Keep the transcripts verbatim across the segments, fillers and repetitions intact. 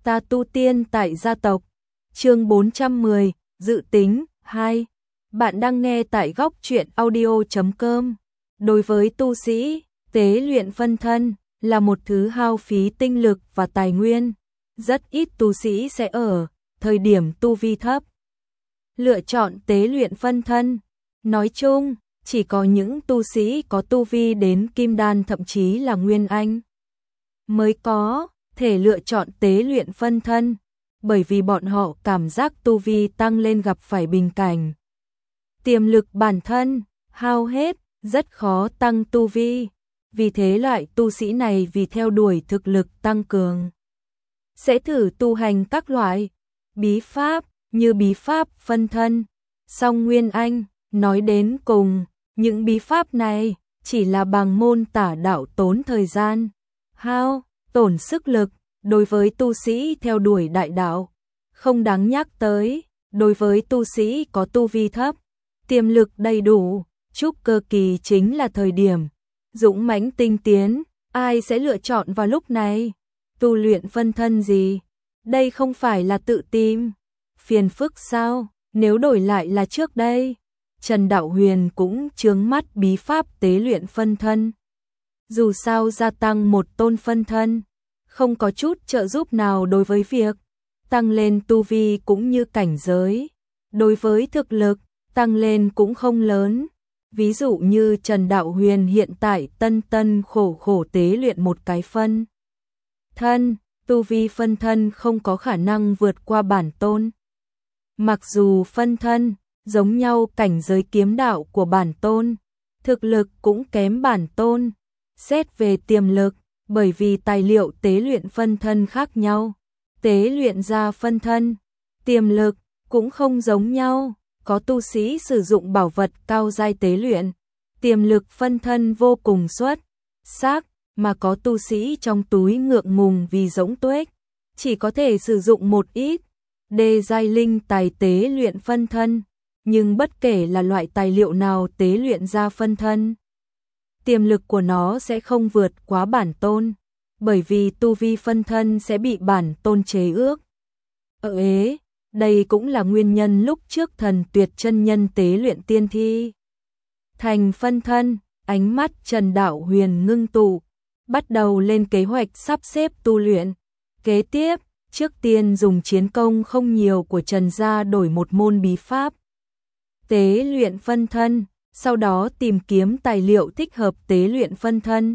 Ta tu tiên tại gia tộc. Chương bốn trăm mười, dự tính hai. Bạn đang nghe tại góc truyện audio chấm com. Đối với tu sĩ, tế luyện phân thân là một thứ hao phí tinh lực và tài nguyên. Rất ít tu sĩ sẽ ở thời điểm tu vi thấp lựa chọn tế luyện phân thân. Nói chung, chỉ có những tu sĩ có tu vi đến kim đan thậm chí là nguyên anh mới có thể lựa chọn tế luyện phân thân, bởi vì bọn họ cảm giác tu vi tăng lên gặp phải bình cảnh. Tiềm lực bản thân hao hết, rất khó tăng tu vi. Vì thế loại tu sĩ này vì theo đuổi thực lực tăng cường, sẽ thử tu hành các loại bí pháp như bí pháp phân thân, song nguyên anh. Nói đến cùng, những bí pháp này chỉ là bằng môn tả đạo, tốn thời gian, hao, tổn sức lực. Đối với tu sĩ theo đuổi đại đạo, không đáng nhắc tới. Đối với tu sĩ có tu vi thấp, tiềm lực đầy đủ, trúc cơ kỳ chính là thời điểm dũng mãnh tinh tiến. Ai sẽ lựa chọn vào lúc này? Tu luyện phân thân gì? Đây không phải là tự tìm phiền phức sao? Nếu đổi lại là trước đây, Trần Đạo Huyền cũng chướng mắt bí pháp tế luyện phân thân. Dù sao gia tăng một tôn phân thân không có chút trợ giúp nào đối với việc tăng lên tu vi cũng như cảnh giới. Đối với thực lực, tăng lên cũng không lớn. Ví dụ như Trần Đạo Huyền hiện tại tân tân khổ khổ tế luyện một cái phân thân, tu vi phân thân không có khả năng vượt qua bản tôn. Mặc dù phân thân giống nhau cảnh giới kiếm đạo của bản tôn, thực lực cũng kém bản tôn. Xét về tiềm lực, bởi vì tài liệu tế luyện phân thân khác nhau, tế luyện ra phân thân, tiềm lực cũng không giống nhau. Có tu sĩ sử dụng bảo vật cao giai tế luyện, tiềm lực phân thân vô cùng xuất sắc, mà có tu sĩ trong túi ngượng ngùng vì rỗng tuếch, chỉ có thể sử dụng một ít đê giai linh tài tế luyện phân thân. Nhưng bất kể là loại tài liệu nào tế luyện ra phân thân, tiềm lực của nó sẽ không vượt quá bản tôn, bởi vì tu vi phân thân sẽ bị bản tôn chế ước. Ờ ế, đây cũng là nguyên nhân lúc trước Thần Tuyệt chân nhân tế luyện tiên thi thành phân thân. Ánh mắt Trần Đạo Huyền ngưng tụ, bắt đầu lên kế hoạch sắp xếp tu luyện. Kế tiếp, trước tiên dùng chiến công không nhiều của Trần gia đổi một môn bí pháp tế luyện phân thân, sau đó tìm kiếm tài liệu thích hợp tế luyện phân thân.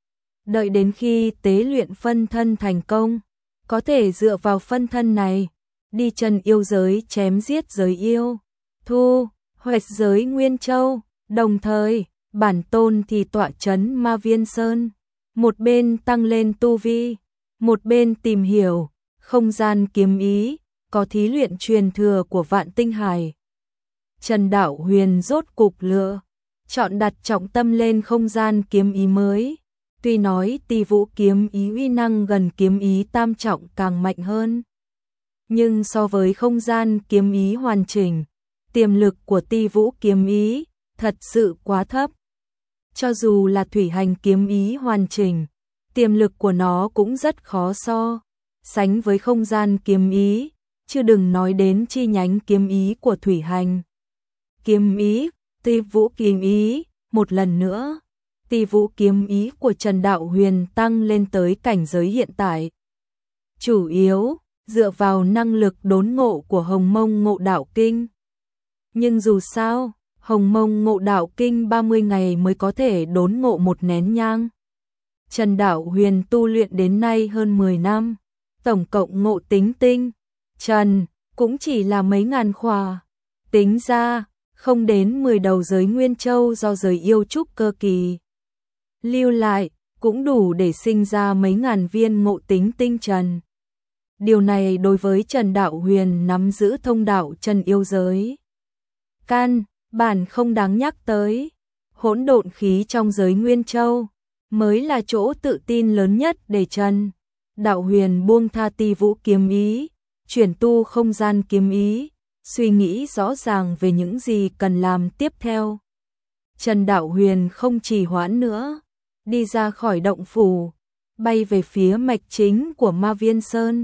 Đợi đến khi tế luyện phân thân thành công, có thể dựa vào phân thân này đi chân yêu giới chém giết giới yêu, thu hoạch giới Nguyên Châu. Đồng thời, bản tôn thì tọa trấn Ma Viên Sơn, một bên tăng lên tu vi, một bên tìm hiểu không gian kiếm ý, có thí luyện truyền thừa của Vạn Tinh Hải. Trần Đạo Huyền rốt cục lựa chọn đặt trọng tâm lên không gian kiếm ý mới. Tuy nói Ti Vũ kiếm ý uy năng gần kiếm ý tam trọng càng mạnh hơn, nhưng so với không gian kiếm ý hoàn chỉnh, tiềm lực của Ti Vũ kiếm ý thật sự quá thấp. Cho dù là thủy hành kiếm ý hoàn chỉnh, tiềm lực của nó cũng rất khó so sánh với không gian kiếm ý, chứ đừng nói đến chi nhánh kiếm ý của thủy hành kiếm ý. Ti Vũ kiếm ý, một lần nữa, Ti Vũ kiếm ý của Trần Đạo Huyền tăng lên tới cảnh giới hiện tại, chủ yếu dựa vào năng lực đốn ngộ của Hồng Mông Ngộ Đạo Kinh. Nhưng dù sao, Hồng Mông Ngộ Đạo Kinh ba mươi ngày mới có thể đốn ngộ một nén nhang. Trần Đạo Huyền tu luyện đến nay hơn mười năm, tổng cộng ngộ tính tinh trần cũng chỉ là mấy ngàn khỏa. Tính ra, không đến mười đầu giới Nguyên Châu do giới yêu trúc cơ kỳ lưu lại, cũng đủ để sinh ra mấy ngàn viên ngộ tính tinh trần. Điều này đối với Trần Đạo Huyền nắm giữ thông đạo chân yêu giới, căn bản không đáng nhắc tới. Hỗn độn khí trong giới Nguyên Châu mới là chỗ tự tin lớn nhất để Trần Đạo Huyền buông tha Ti Vũ kiếm ý, chuyển tu không gian kiếm ý, suy nghĩ rõ ràng về những gì cần làm tiếp theo. Trần Đạo Huyền không trì hoãn nữa, đi ra khỏi động phủ, bay về phía mạch chính của Ma Viên Sơn.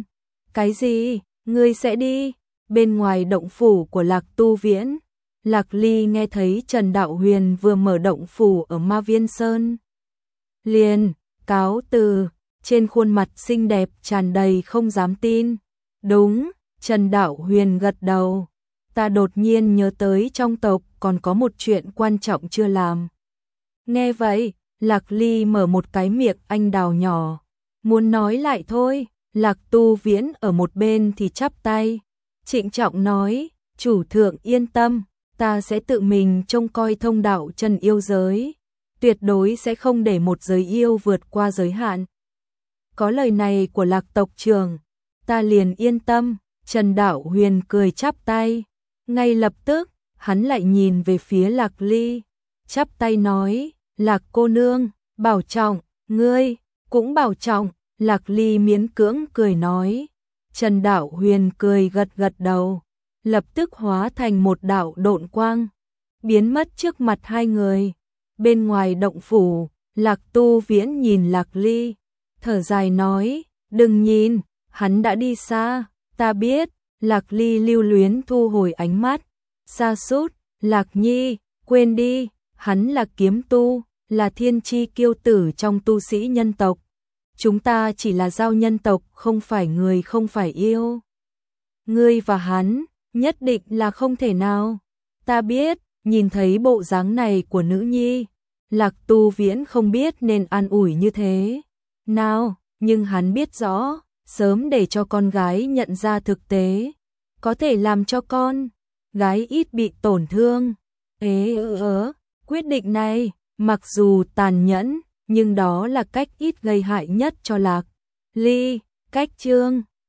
Cái gì? Ngươi sẽ đi? Bên ngoài động phủ của Lạc Tu Viễn, Lạc Ly nghe thấy Trần Đạo Huyền vừa mở động phủ ở Ma Viên Sơn. Liền, cáo từ, trên khuôn mặt xinh đẹp tràn đầy không dám tin. Đúng, Trần Đạo Huyền gật đầu. Ta đột nhiên nhớ tới trong tộc còn có một chuyện quan trọng chưa làm. Nghe vậy, Lạc Ly mở một cái miệng anh đào nhỏ. Muốn nói lại thôi, Lạc Tu Viễn ở một bên thì chắp tay. Trịnh trọng nói, chủ thượng yên tâm, ta sẽ tự mình trông coi thông đạo Trần yêu giới. Tuyệt đối sẽ không để một giới yêu vượt qua giới hạn. Có lời này của Lạc tộc trưởng, ta liền yên tâm. Trần Đạo Huyền cười chắp tay. Ngay lập tức, hắn lại nhìn về phía Lạc Ly. Chắp tay nói, Lạc cô nương, bảo trọng, ngươi, cũng bảo trọng. Lạc Ly miễn cưỡng cười nói. Trần Đạo Huyền cười gật gật đầu. Lập tức hóa thành một đạo độn quang. Biến mất trước mặt hai người. Bên ngoài động phủ, Lạc Tu Viễn nhìn Lạc Ly. Thở dài nói, đừng nhìn, hắn đã đi xa, ta biết. Lạc Ly lưu luyến thu hồi ánh mắt. Sa sút, Lạc Nhi, quên đi, hắn là kiếm tu, là thiên chi kiêu tử trong tu sĩ nhân tộc. Chúng ta chỉ là giao nhân tộc, không phải người không phải yêu. Ngươi và hắn, nhất định là không thể nào. Ta biết, nhìn thấy bộ dáng này của nữ nhi, Lạc Tu Viễn không biết nên an ủi như thế nào, nhưng hắn biết rõ, sớm để cho con gái nhận ra thực tế, có thể làm cho con gái ít bị tổn thương. Ế ơ ớ, quyết định này, mặc dù tàn nhẫn, nhưng đó là cách ít gây hại nhất cho Lạc Ly. Cách chương